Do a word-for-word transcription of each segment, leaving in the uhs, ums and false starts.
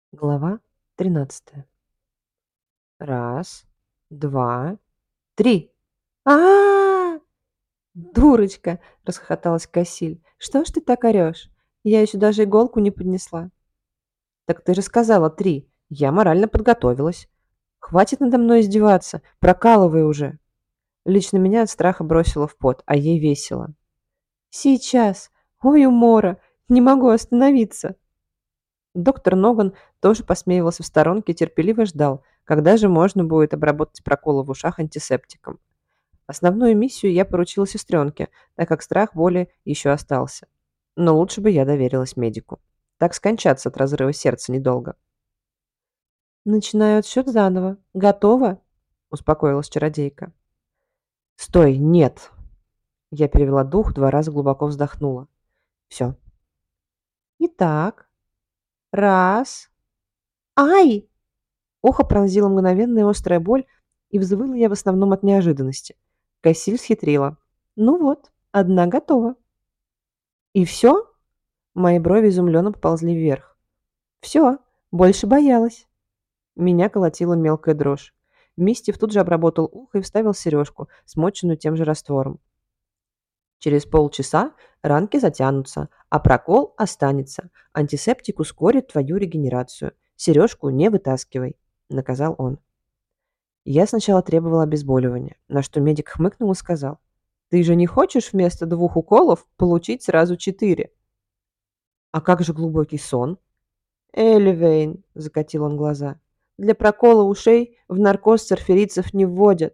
Глава тринадцатая. Раз, два, три. А! Дурочка! Расхохоталась Кассиль. Что ж ты так орешь? Я еще даже иголку не поднесла. Так ты же сказала три. Я морально подготовилась. Хватит надо мной издеваться. Прокалывай уже. Лично меня от страха бросило в пот, а ей весело. Сейчас. Ой, умора. Не могу остановиться. Доктор Ноган тоже посмеивался в сторонке и терпеливо ждал, когда же можно будет обработать проколы в ушах антисептиком. Основную миссию я поручила сестренке, так как страх боли еще остался. Но лучше бы я доверилась медику. Так скончаться от разрыва сердца недолго. «Начинаю отсчет заново. Готова?» – успокоилась чародейка. «Стой, нет!» Я перевела дух, два раза глубоко вздохнула. «Все». «Итак, раз. Ай!» Ухо пронзила мгновенная острая боль, и взвыла я в основном от неожиданности. Кассиль схитрила. «Ну вот, одна готова». «И все?» Мои брови изумленно поползли вверх. «Все, больше боялась». Меня колотила мелкая дрожь. Мистев тут же обработал ухо и вставил сережку, смоченную тем же раствором. Через полчаса ранки затянутся, а прокол останется. Антисептик ускорит твою регенерацию. Сережку не вытаскивай, наказал он. Я сначала требовала обезболивания, на что медик хмыкнул и сказал: «Ты же не хочешь вместо двух уколов получить сразу четыре?» «А как же глубокий сон?» «Эливейн», — закатил он глаза, — «для прокола ушей в наркоз сорферицев не вводят».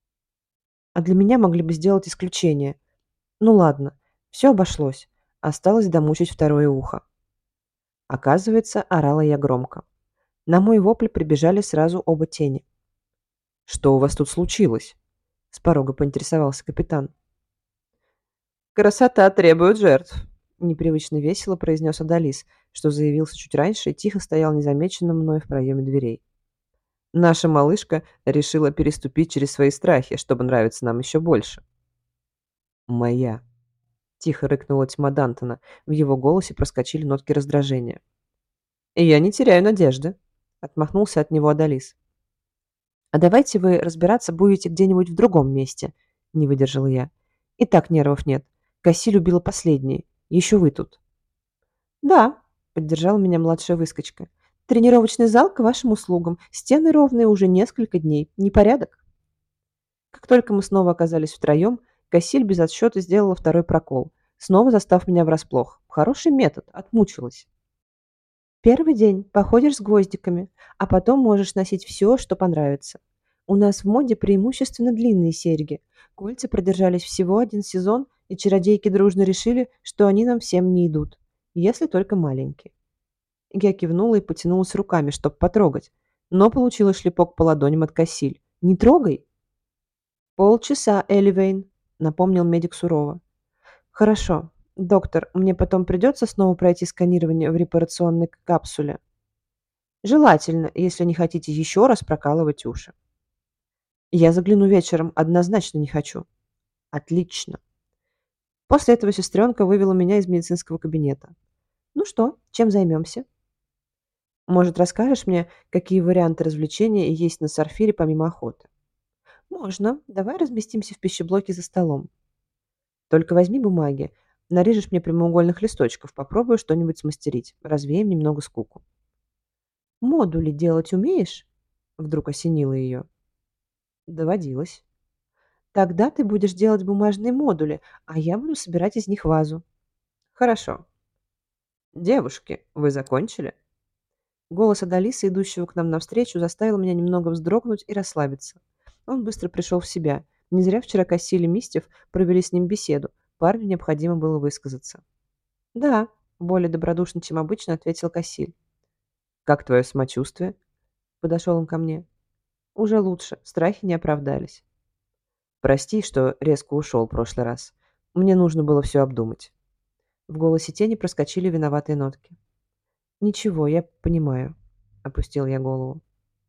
А для меня могли бы сделать исключение. Ну ладно, все обошлось. Осталось домучить второе ухо. Оказывается, орала я громко. На мой вопль прибежали сразу оба тени. «Что у вас тут случилось?» — с порога поинтересовался капитан. «Красота требует жертв», — непривычно весело произнес Адалис, что заявился чуть раньше и тихо стоял незамеченным мной в проеме дверей. «Наша малышка решила переступить через свои страхи, чтобы нравиться нам еще больше». «Моя», — тихо рыкнула тьма Дантона, в его голосе проскочили нотки раздражения. «И я не теряю надежды», — отмахнулся от него Адалис. «А давайте вы разбираться будете где-нибудь в другом месте», — не выдержала я. «И так нервов нет. Кассиль убила последней. Еще вы тут». «Да», — поддержала меня младшая выскочка. «Тренировочный зал к вашим услугам. Стены ровные уже несколько дней. Непорядок». Как только мы снова оказались втроем, Кассиль без отсчета сделала второй прокол, снова застав меня врасплох. Хороший метод, отмучилась. Первый день походишь с гвоздиками, а потом можешь носить все, что понравится. У нас в моде преимущественно длинные серьги. Кольца продержались всего один сезон, и чародейки дружно решили, что они нам всем не идут, если только маленькие. Я кивнула и потянулась руками, чтобы потрогать, но получила шлепок по ладоням от Кассиль. «Не трогай!» «Полчаса, Эливейн», — напомнил медик сурово. «Хорошо. Доктор, мне потом придется снова пройти сканирование в репарационной капсуле?» «Желательно, если не хотите еще раз прокалывать уши». «Я загляну вечером. Однозначно не хочу». «Отлично». После этого сестренка вывела меня из медицинского кабинета. «Ну что, чем займемся?» «Может, расскажешь мне, какие варианты развлечения есть на Сарфире помимо охоты?» «Можно. Давай разместимся в пищеблоке за столом. Только возьми бумаги. Нарежешь мне прямоугольных листочков. Попробую что-нибудь смастерить. Развеем немного скуку». «Модули делать умеешь?» Вдруг осенило ее. Доводилось. «Тогда ты будешь делать бумажные модули, а я буду собирать из них вазу». «Хорошо». «Девушки, вы закончили?» Голос Адалиса, идущего к нам навстречу, заставил меня немного вздрогнуть и расслабиться. Он быстро пришел в себя. Не зря вчера Кассиль и Мистев провели с ним беседу. Парню необходимо было высказаться. «Да», — более добродушно, чем обычно, ответил Кассиль. «Как твое самочувствие?» Подошел он ко мне. «Уже лучше. Страхи не оправдались». «Прости, что резко ушел в прошлый раз. Мне нужно было все обдумать». В голосе тени проскочили виноватые нотки. «Ничего, я понимаю», — опустил я голову.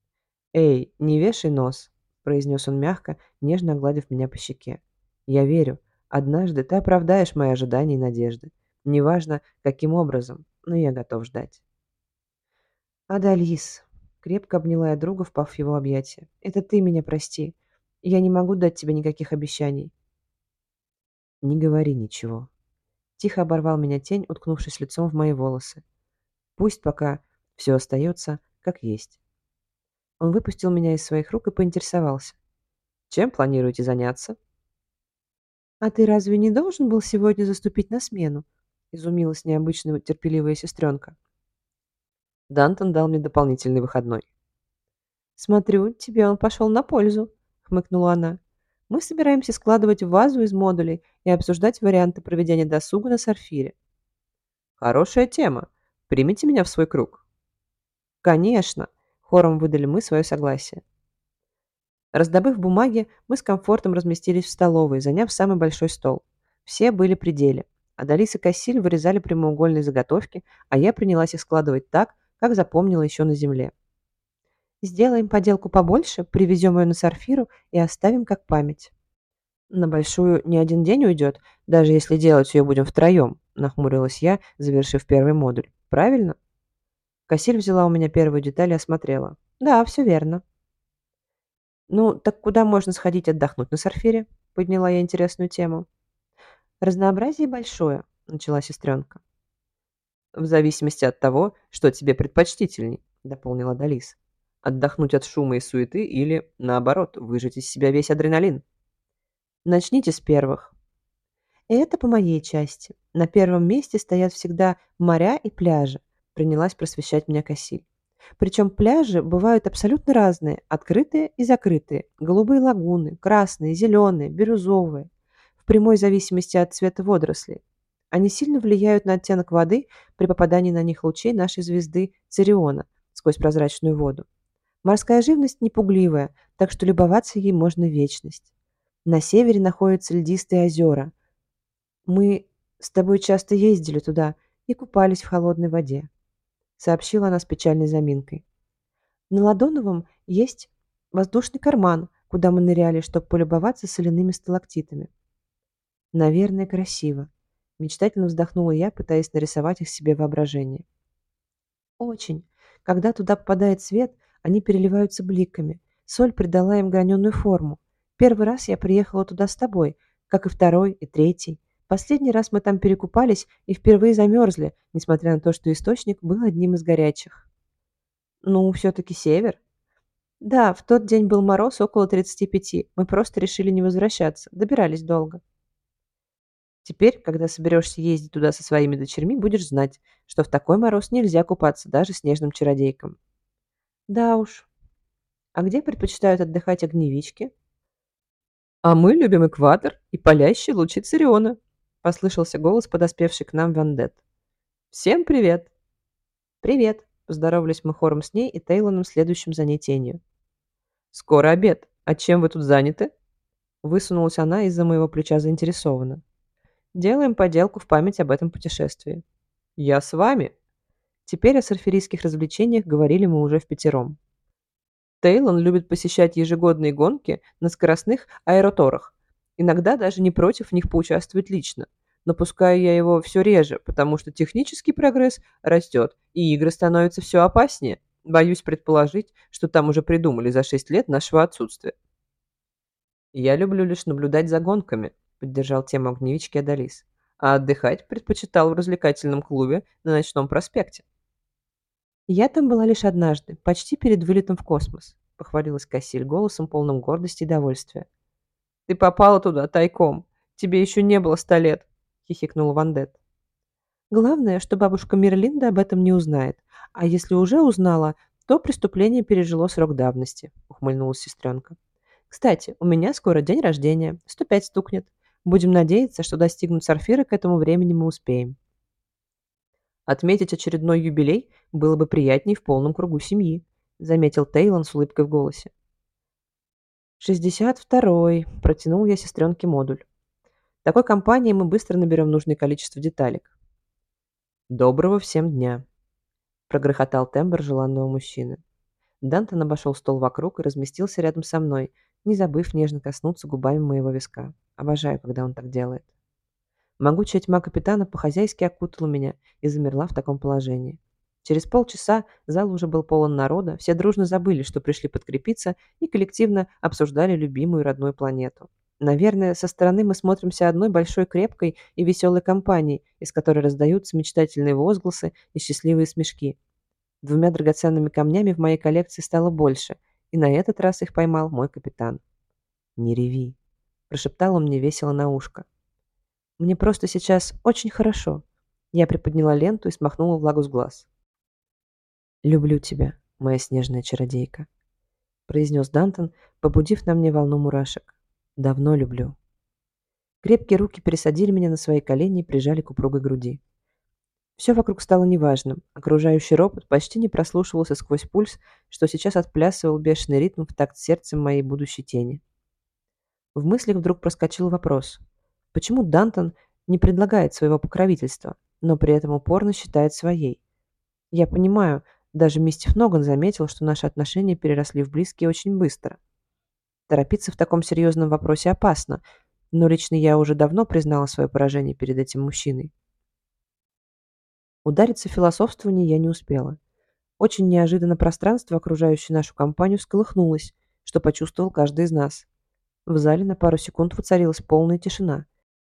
«Эй, не вешай нос», — произнес он мягко, нежно огладив меня по щеке. «Я верю. Однажды ты оправдаешь мои ожидания и надежды. Неважно, каким образом, но я готов ждать». «Адалис», — крепко обняла я друга, впав в его объятия, — «это ты меня прости. Я не могу дать тебе никаких обещаний». «Не говори ничего». Тихо оборвал меня тень, уткнувшись лицом в мои волосы. «Пусть пока все остается как есть». Он выпустил меня из своих рук и поинтересовался. «Чем планируете заняться?» «А ты разве не должен был сегодня заступить на смену?» — изумилась необычно терпеливая сестренка. Дантон дал мне дополнительный выходной. «Смотрю, тебе он пошел на пользу», — хмыкнула она. «Мы собираемся складывать в вазу из модулей и обсуждать варианты проведения досуга на Сарфире». «Хорошая тема. Примите меня в свой круг». «Конечно», — хором выдали мы свое согласие. Раздобыв бумаги, мы с комфортом разместились в столовой, заняв самый большой стол. Все были при деле. Адалис и Кассиль вырезали прямоугольные заготовки, а я принялась их складывать так, как запомнила еще на земле. «Сделаем поделку побольше, привезем ее на Сарфиру и оставим как память». «На большую не один день уйдет, даже если делать ее будем втроем», — нахмурилась я, завершив первый модуль. «Правильно?» Кассиль взяла у меня первую деталь и осмотрела. «Да, все верно». «Ну, так куда можно сходить отдохнуть на Сарфире?» — подняла я интересную тему. «Разнообразие большое», — начала сестренка. «В зависимости от того, что тебе предпочтительней», — дополнила Далис. «Отдохнуть от шума и суеты или, наоборот, выжать из себя весь адреналин?» «Начните с первых». «И это по моей части. На первом месте стоят всегда моря и пляжи», — принялась просвещать меня Кассиль. Причем пляжи бывают абсолютно разные, открытые и закрытые, голубые лагуны, красные, зеленые, бирюзовые, в прямой зависимости от цвета водорослей. Они сильно влияют на оттенок воды при попадании на них лучей нашей звезды Цириона сквозь прозрачную воду. Морская живность непугливая, так что любоваться ей можно вечность. На севере находятся льдистые озера. Мы с тобой часто ездили туда и купались в холодной воде, сообщила она с печальной заминкой. На Ладоновом есть воздушный карман, куда мы ныряли, чтобы полюбоваться соляными сталактитами. Наверное, красиво. Мечтательно вздохнула я, пытаясь нарисовать их себе воображение. Очень. Когда туда попадает свет, они переливаются бликами. Соль придала им граненую форму. Первый раз я приехала туда с тобой, как и второй, и третий. Последний раз мы там перекупались и впервые замерзли, несмотря на то, что источник был одним из горячих. Ну, все-таки север. Да, в тот день был мороз около тридцати пяти. Мы просто решили не возвращаться. Добирались долго. Теперь, когда соберешься ездить туда со своими дочерьми, будешь знать, что в такой мороз нельзя купаться даже снежным чародейкам. Да уж. А где предпочитают отдыхать огневички? А мы любим экватор и палящие лучи Цириона, послышался голос, подоспевший к нам Вандет. Всем привет! Привет! Поздоровались мы хором с ней и Тейлоном, следующим за ней тенью. «Скоро обед. А чем вы тут заняты?» Высунулась она из-за моего плеча заинтересованно. «Делаем поделку в память об этом путешествии». «Я с вами». Теперь о сарферийских развлечениях говорили мы уже впятером. Тейлон любит посещать ежегодные гонки на скоростных аэроторах. Иногда даже не против в них поучаствовать лично. Но пускаю я его все реже, потому что технический прогресс растет, и игры становятся все опаснее. Боюсь предположить, что там уже придумали за шесть лет нашего отсутствия. «Я люблю лишь наблюдать за гонками», — поддержал тему огневички Адалис. «А отдыхать предпочитал в развлекательном клубе на ночном проспекте». «Я там была лишь однажды, почти перед вылетом в космос», — похвалилась Кассиль голосом, полным гордости и довольствия. «Ты попала туда тайком. Тебе еще не было ста лет», — хихикнул Вандет. «Главное, что бабушка Мерлинда об этом не узнает. А если уже узнала, то преступление пережило срок давности», — ухмыльнулась сестренка. «Кстати, у меня скоро день рождения. Сто пять стукнет. Будем надеяться, что достигнуть Сарфира к этому времени мы успеем». «Отметить очередной юбилей было бы приятней в полном кругу семьи», — заметил Тейлон с улыбкой в голосе. «Шестьдесят второй», — протянул я сестренке модуль. «В такой компании мы быстро наберем нужное количество деталек». «Доброго всем дня», — прогрохотал тембр желанного мужчины. Дантон обошел стол вокруг и разместился рядом со мной, не забыв нежно коснуться губами моего виска. Обожаю, когда он так делает. Могучая тьма капитана по-хозяйски окутала меня и замерла в таком положении. Через полчаса зал уже был полон народа, все дружно забыли, что пришли подкрепиться, и коллективно обсуждали любимую родную планету. Наверное, со стороны мы смотримся одной большой крепкой и веселой компанией, из которой раздаются мечтательные возгласы и счастливые смешки. Двумя драгоценными камнями в моей коллекции стало больше, и на этот раз их поймал мой капитан. «Не реви», – прошептал он мне весело на ушко. «Мне просто сейчас очень хорошо». Я приподняла ленту и смахнула влагу с глаз. «Люблю тебя, моя снежная чародейка», – произнес Дантон, побудив на мне волну мурашек. «Давно люблю». Крепкие руки пересадили меня на свои колени и прижали к упругой груди. Все вокруг стало неважным. Окружающий ропот почти не прослушивался сквозь пульс, что сейчас отплясывал бешеный ритм в такт сердцем моей будущей тени. В мыслях вдруг проскочил вопрос. Почему Дантон не предлагает своего покровительства, но при этом упорно считает своей? Я понимаю, даже мистер Ноган заметил, что наши отношения переросли в близкие очень быстро. Торопиться в таком серьезном вопросе опасно, но лично я уже давно признала свое поражение перед этим мужчиной. Удариться в философствование я не успела. Очень неожиданно пространство, окружающее нашу компанию, всколыхнулось, что почувствовал каждый из нас. В зале на пару секунд воцарилась полная тишина.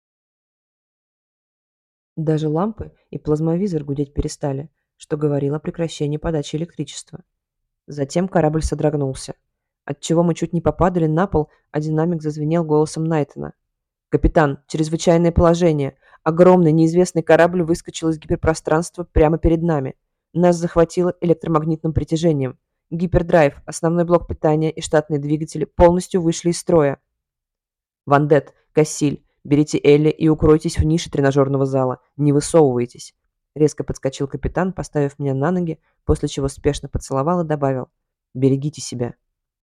Даже лампы и плазмовизор гудеть перестали, что говорило о прекращении подачи электричества. Затем корабль содрогнулся, отчего мы чуть не попадали на пол, а динамик зазвенел голосом Найтона. «Капитан, чрезвычайное положение. Огромный неизвестный корабль выскочил из гиперпространства прямо перед нами. Нас захватило электромагнитным притяжением. Гипердрайв, основной блок питания и штатные двигатели полностью вышли из строя. Вандет, Кассиль, берите Элли и укройтесь в нише тренажерного зала. Не высовывайтесь». Резко подскочил капитан, поставив меня на ноги, после чего спешно поцеловал и добавил: «Берегите себя».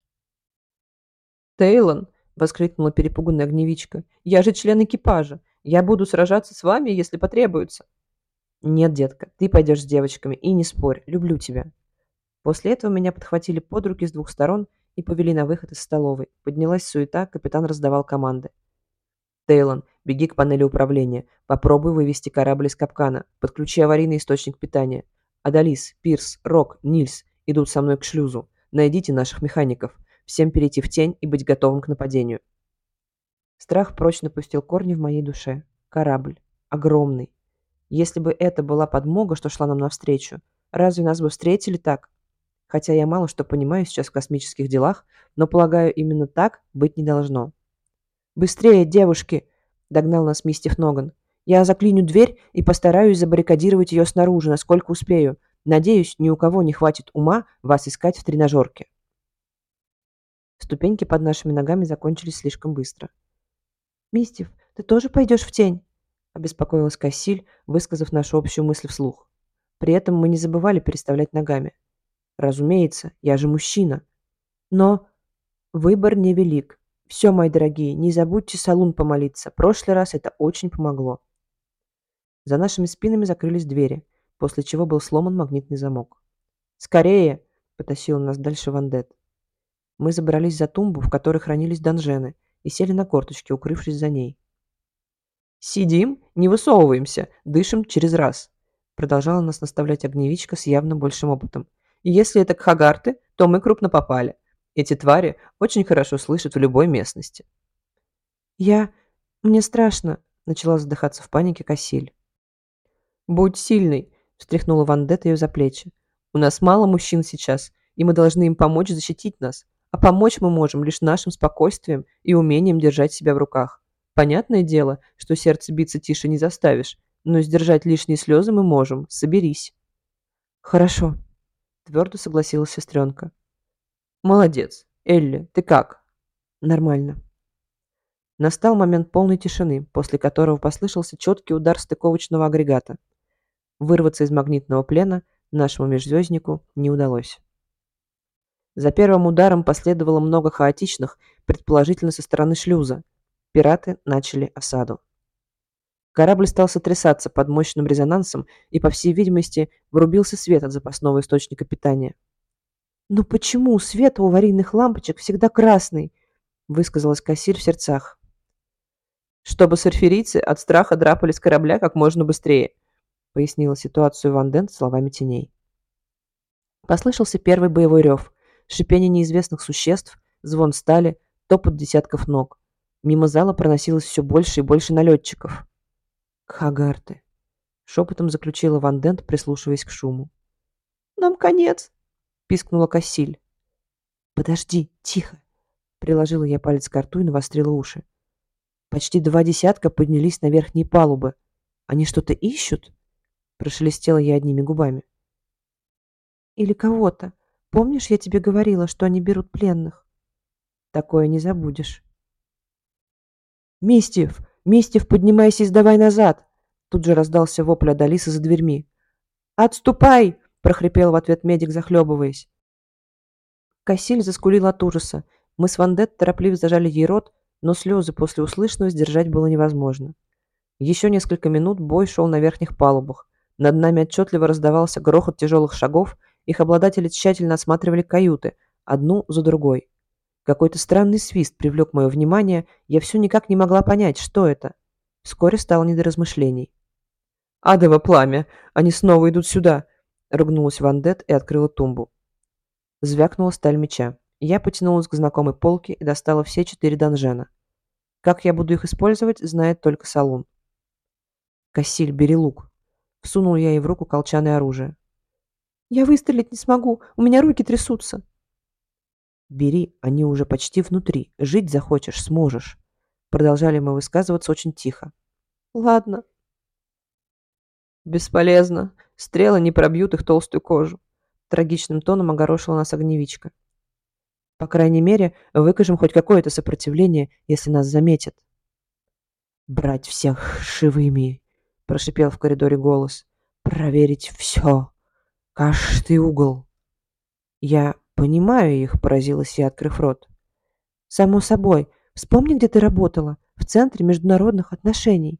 «Тейлон!» — воскликнула перепуганная огневичка. «Я же член экипажа. Я буду сражаться с вами, если потребуется». «Нет, детка, ты пойдешь с девочками, и не спорь, люблю тебя». После этого меня подхватили под руки с двух сторон и повели на выход из столовой. Поднялась суета, капитан раздавал команды. «Тейлон, беги к панели управления. Попробуй вывести корабль из капкана. Подключи аварийный источник питания. Адалис, Пирс, Рок, Нильс идут со мной к шлюзу. Найдите наших механиков. Всем перейти в тень и быть готовым к нападению». Страх прочно пустил корни в моей душе. Корабль. Огромный. Если бы это была подмога, что шла нам навстречу, разве нас бы встретили так? Хотя я мало что понимаю сейчас в космических делах, но, полагаю, именно так быть не должно. «Быстрее, девушки!» – догнал нас мистер Ноган. «Я заклиню дверь и постараюсь забаррикадировать ее снаружи, насколько успею. Надеюсь, ни у кого не хватит ума вас искать в тренажерке». Ступеньки под нашими ногами закончились слишком быстро. «Мистев, ты тоже пойдешь в тень?» – обеспокоилась Кассиль, высказав нашу общую мысль вслух. При этом мы не забывали переставлять ногами. «Разумеется, я же мужчина. Но выбор невелик. Все, мои дорогие, не забудьте салун помолиться. Прошлый раз это очень помогло». За нашими спинами закрылись двери, после чего был сломан магнитный замок. «Скорее!» – потащил нас дальше Вандет. Мы забрались за тумбу, в которой хранились донжены, и сели на корточки, укрывшись за ней. «Сидим, не высовываемся, дышим через раз», – продолжала нас наставлять огневичка с явно большим опытом. «И если это кхагарты, то мы крупно попали. Эти твари очень хорошо слышат в любой местности». «Я... Мне страшно», – начала задыхаться в панике Кассиль. «Будь сильной», – встряхнула Вандет ее за плечи. «У нас мало мужчин сейчас, и мы должны им помочь защитить нас. А помочь мы можем лишь нашим спокойствием и умением держать себя в руках. Понятное дело, что сердце биться тише не заставишь, но сдержать лишние слезы мы можем. Соберись». «Хорошо», – твердо согласилась сестренка. «Молодец. Элли, ты как?» «Нормально». Настал момент полной тишины, после которого послышался четкий удар стыковочного агрегата. Вырваться из магнитного плена нашему межзвезднику не удалось. За первым ударом последовало много хаотичных, предположительно со стороны шлюза. Пираты начали осаду. Корабль стал сотрясаться под мощным резонансом, и, по всей видимости, врубился свет от запасного источника питания. «Ну почему свет у аварийных лампочек всегда красный?» – высказалась Кассиль в сердцах. «Чтобы сарферийцы от страха драпали с корабля как можно быстрее», – пояснила ситуацию Ванден словами теней. Послышался первый боевой рев, шипение неизвестных существ, звон стали, топот десятков ног. Мимо зала проносилось все больше и больше налетчиков. «Кхагарты», — шепотом заключила Ван Дент, прислушиваясь к шуму. «Нам конец», — пискнула Кассиль. «Подожди, тихо», — приложила я палец к рту и навострила уши. Почти два десятка поднялись на верхние палубы. Они что-то ищут? Прошелестела я одними губами. Или кого-то. Помнишь, я тебе говорила, что они берут пленных? Такое не забудешь. Мистев! Мистев, поднимайся и сдавай назад! Тут же раздался вопль Адалисы за дверьми. «Отступай!» — прохрипел в ответ медик, захлебываясь. Кассиль заскулил от ужаса. Мы с Вандет торопливо зажали ей рот, но слезы после услышанного сдержать было невозможно. Еще несколько минут бой шел на верхних палубах. Над нами отчетливо раздавался грохот тяжелых шагов, их обладатели тщательно осматривали каюты, одну за другой. Какой-то странный свист привлек мое внимание, я все никак не могла понять, что это. Вскоре стало не до размышлений. «Адово пламя! Они снова идут сюда!» — ругнулась Вандет и открыла тумбу. Звякнула сталь меча. Я потянулась к знакомой полке и достала все четыре донжена. Как я буду их использовать, знает только Салун. «Кассиль, бери лук». Всунул я ей в руку колчаное оружие. «Я выстрелить не смогу, у меня руки трясутся». «Бери, они уже почти внутри. Жить захочешь, сможешь». Продолжали мы высказываться очень тихо. «Ладно». «Бесполезно. Стрелы не пробьют их толстую кожу», — трагичным тоном огорошила нас огневичка. «По крайней мере, выкажем хоть какое-то сопротивление, если нас заметят». «Брать всех живыми», — прошипел в коридоре голос. «Проверить все. Каждый угол». «Я понимаю их», — поразилась я, открыв рот. «Само собой. Вспомни, где ты работала. В Центре международных отношений».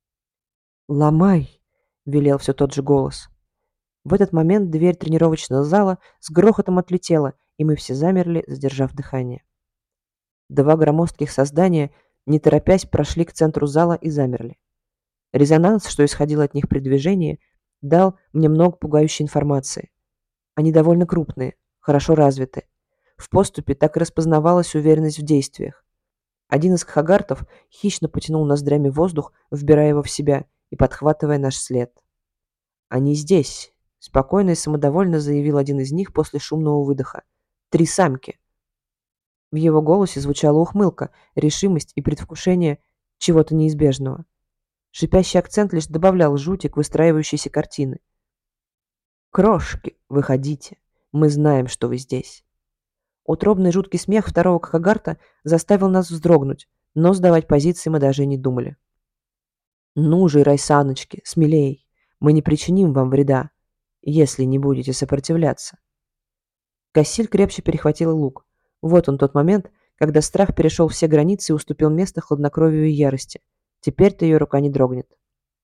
«Ломай», — велел все тот же голос. В этот момент дверь тренировочного зала с грохотом отлетела, и мы все замерли, задержав дыхание. Два громоздких создания, не торопясь, прошли к центру зала и замерли. Резонанс, что исходил от них при движении, дал мне много пугающей информации. Они довольно крупные, хорошо развиты. В поступе так и распознавалась уверенность в действиях. Один из кхагартов хищно потянул ноздрями воздух, вбирая его в себя и подхватывая наш след. «Они здесь», — спокойно и самодовольно заявил один из них после шумного выдоха. «Три самки». В его голосе звучала ухмылка, решимость и предвкушение чего-то неизбежного. Шипящий акцент лишь добавлял жути к выстраивающейся картины. «Крошки, выходите. Мы знаем, что вы здесь». Утробный жуткий смех второго кхагарта заставил нас вздрогнуть, но сдавать позиции мы даже и не думали. «Ну же, райсаночки, смелей. Мы не причиним вам вреда, если не будете сопротивляться». Кассиль крепче перехватила лук. Вот он тот момент, когда страх перешел все границы и уступил место хладнокровию и ярости. Теперь-то ее рука не дрогнет.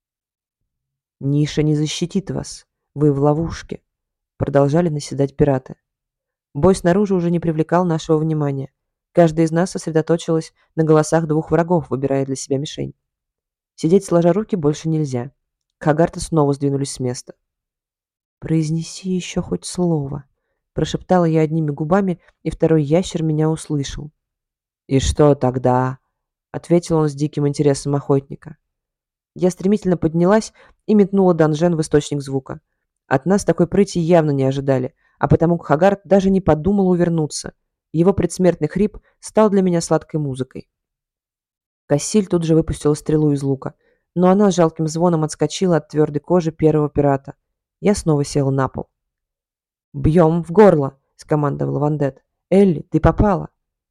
«Ниша не защитит вас. Вы в ловушке», — продолжали наседать пираты. Бой снаружи уже не привлекал нашего внимания. Каждый из нас сосредоточилась на голосах двух врагов, выбирая для себя мишень. Сидеть сложа руки больше нельзя. Кхагарты снова сдвинулись с места. «Произнеси еще хоть слово», — прошептала я одними губами, и второй ящер меня услышал. «И что тогда?» — ответил он с диким интересом охотника. Я стремительно поднялась и метнула донжен в источник звука. От нас такой прыти явно не ожидали, а потому Кхагарт даже не подумал увернуться. Его предсмертный хрип стал для меня сладкой музыкой. Кассиль тут же выпустила стрелу из лука, но она с жалким звоном отскочила от твердой кожи первого пирата. Я снова села на пол. «Бьем в горло!» — скомандовала Вандет. «Элли, ты попала!»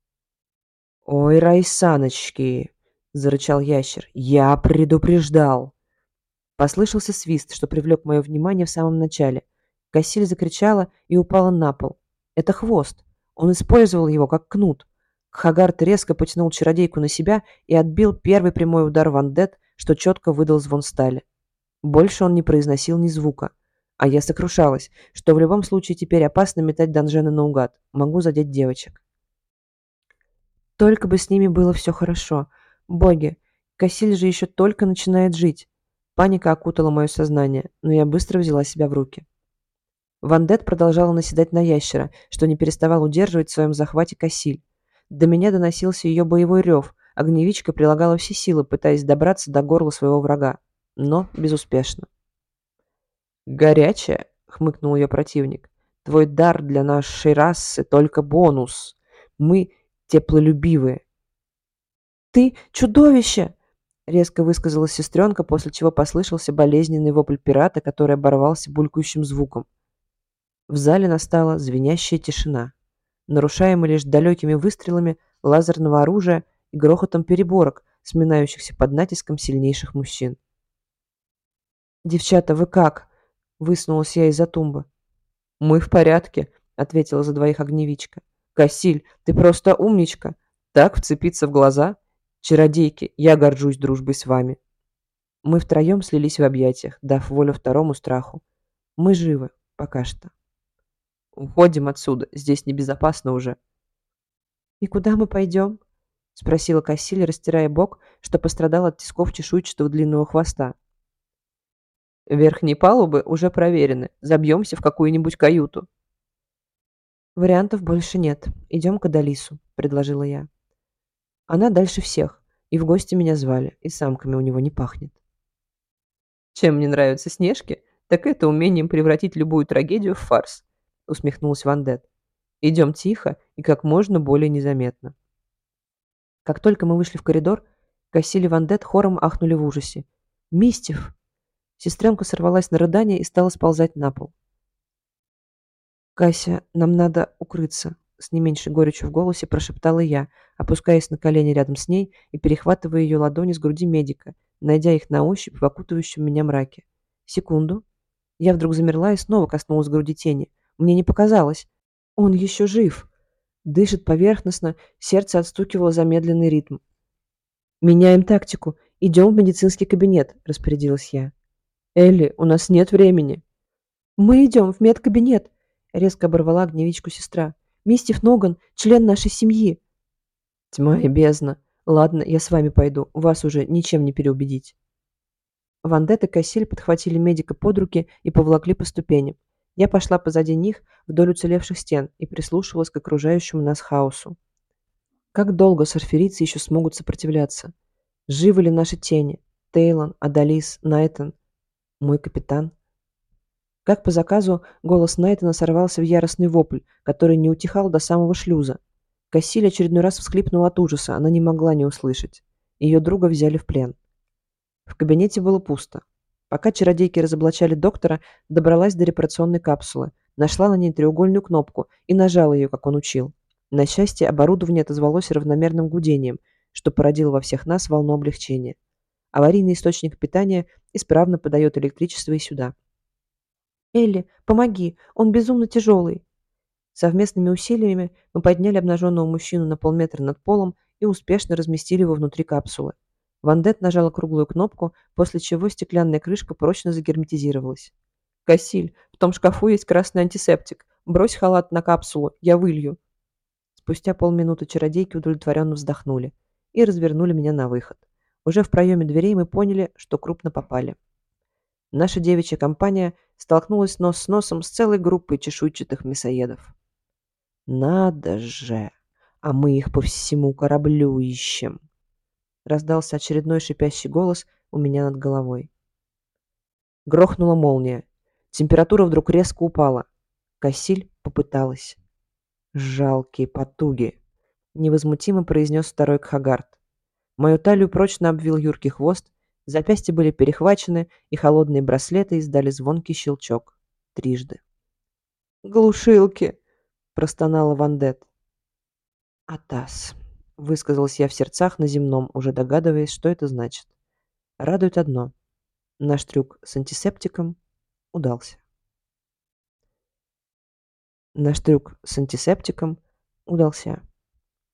«Ой, райсаночки!» — зарычал ящер. «Я предупреждал!» Послышался свист, что привлек мое внимание в самом начале. Кассиль закричала и упала на пол. Это хвост. Он использовал его как кнут. Кхагарт резко потянул чародейку на себя и отбил первый прямой удар Вандет, что четко выдал звон стали. Больше он не произносил ни звука. А я сокрушалась, что в любом случае теперь опасно метать донжены наугад. Могу задеть девочек. Только бы с ними было все хорошо. Боги, Кассиль же еще только начинает жить. Паника окутала мое сознание, но я быстро взяла себя в руки. Вандет продолжала наседать на ящера, что не переставал удерживать в своем захвате Кассиль. До меня доносился ее боевой рев. Огневичка прилагала все силы, пытаясь добраться до горла своего врага, но безуспешно. «Горячая?» — хмыкнул ее противник. «Твой дар для нашей расы только бонус. Мы теплолюбивые». «Ты чудовище!» — резко высказалась сестренка, после чего послышался болезненный вопль пирата, который оборвался булькающим звуком. В зале настала звенящая тишина, нарушаемая лишь далекими выстрелами лазерного оружия и грохотом переборок, сминающихся под натиском сильнейших мужчин. «Девчата, вы как?» — высунулась я из-за тумбы. «Мы в порядке», — ответила за двоих огневичка. «Кассиль, ты просто умничка. Так вцепиться в глаза? Чародейки, я горжусь дружбой с вами». Мы втроем слились в объятиях, дав волю второму страху. Мы живы, пока что. «Уходим отсюда, здесь небезопасно уже». «И куда мы пойдем?» — спросила Кассиль, растирая бок, что пострадал от тисков чешуйчатого длинного хвоста. «Верхние палубы уже проверены. Забьемся в какую-нибудь каюту». «Вариантов больше нет. Идем к Адалису», — предложила я. «Она дальше всех, и в гости меня звали, и самками у него не пахнет». «Чем мне нравятся Снежки, так это умением превратить любую трагедию в фарс», — усмехнулась Вандет. «Идем тихо и как можно более незаметно». Как только мы вышли в коридор, Кассиль и Вандет хором ахнули в ужасе. «Мистев!» Сестренка сорвалась на рыдание и стала сползать на пол. «Кася, нам надо укрыться», — с не меньшей горечью в голосе прошептала я, опускаясь на колени рядом с ней и перехватывая ее ладони с груди медика, найдя их на ощупь в окутывающем меня мраке. «Секунду». Я вдруг замерла и снова коснулась груди тени. Мне не показалось. Он еще жив. Дышит поверхностно, сердце отстукивало замедленный ритм. «Меняем тактику. Идем в медицинский кабинет», — распорядилась я. «Элли, у нас нет времени». «Мы идем в медкабинет», — резко оборвала огневичку сестра. «Мистев Ноган — член нашей семьи». «Тьма и бездна. Ладно, я с вами пойду. Вас уже ничем не переубедить». Вандет и Кассиль подхватили медика под руки и поволокли по ступеням. Я пошла позади них вдоль уцелевших стен и прислушивалась к окружающему нас хаосу. Как долго сарферийцы еще смогут сопротивляться? Живы ли наши тени? Тейлон, Адалис, Найтон, мой капитан? Как по заказу, голос Найтона сорвался в яростный вопль, который не утихал до самого шлюза. Кассиль очередной раз всхлипнула от ужаса, она не могла не услышать. Ее друга взяли в плен. В кабинете было пусто. Пока чародейки разоблачали доктора, добралась до репарационной капсулы, нашла на ней треугольную кнопку и нажала ее, как он учил. На счастье, оборудование отозвалось равномерным гудением, что породило во всех нас волну облегчения. Аварийный источник питания исправно подает электричество и сюда. «Элли, помоги! Он безумно тяжелый!» Совместными усилиями мы подняли обнаженного мужчину на полметра над полом и успешно разместили его внутри капсулы. Вандет нажала круглую кнопку, после чего стеклянная крышка прочно загерметизировалась. «Кассиль, в том шкафу есть красный антисептик. Брось халат на капсулу, я вылью». Спустя полминуты чародейки удовлетворенно вздохнули и развернули меня на выход. Уже в проеме дверей мы поняли, что крупно попали. Наша девичья компания столкнулась нос с носом с целой группой чешуйчатых мясоедов. «Надо же! А мы их по всему кораблю ищем!» Раздался очередной шипящий голос у меня над головой. Грохнула молния. Температура вдруг резко упала. Кассиль попыталась. «Жалкие потуги!» — невозмутимо произнес второй Кхагард. Мою талию прочно обвил юркий хвост, запястья были перехвачены, и холодные браслеты издали звонкий щелчок. Трижды. «Глушилки!» — простонала Вандет. «Атас!» — высказалась я в сердцах на земном, уже догадываясь, что это значит. Радует одно. Наш трюк с антисептиком удался. Наш трюк с антисептиком удался.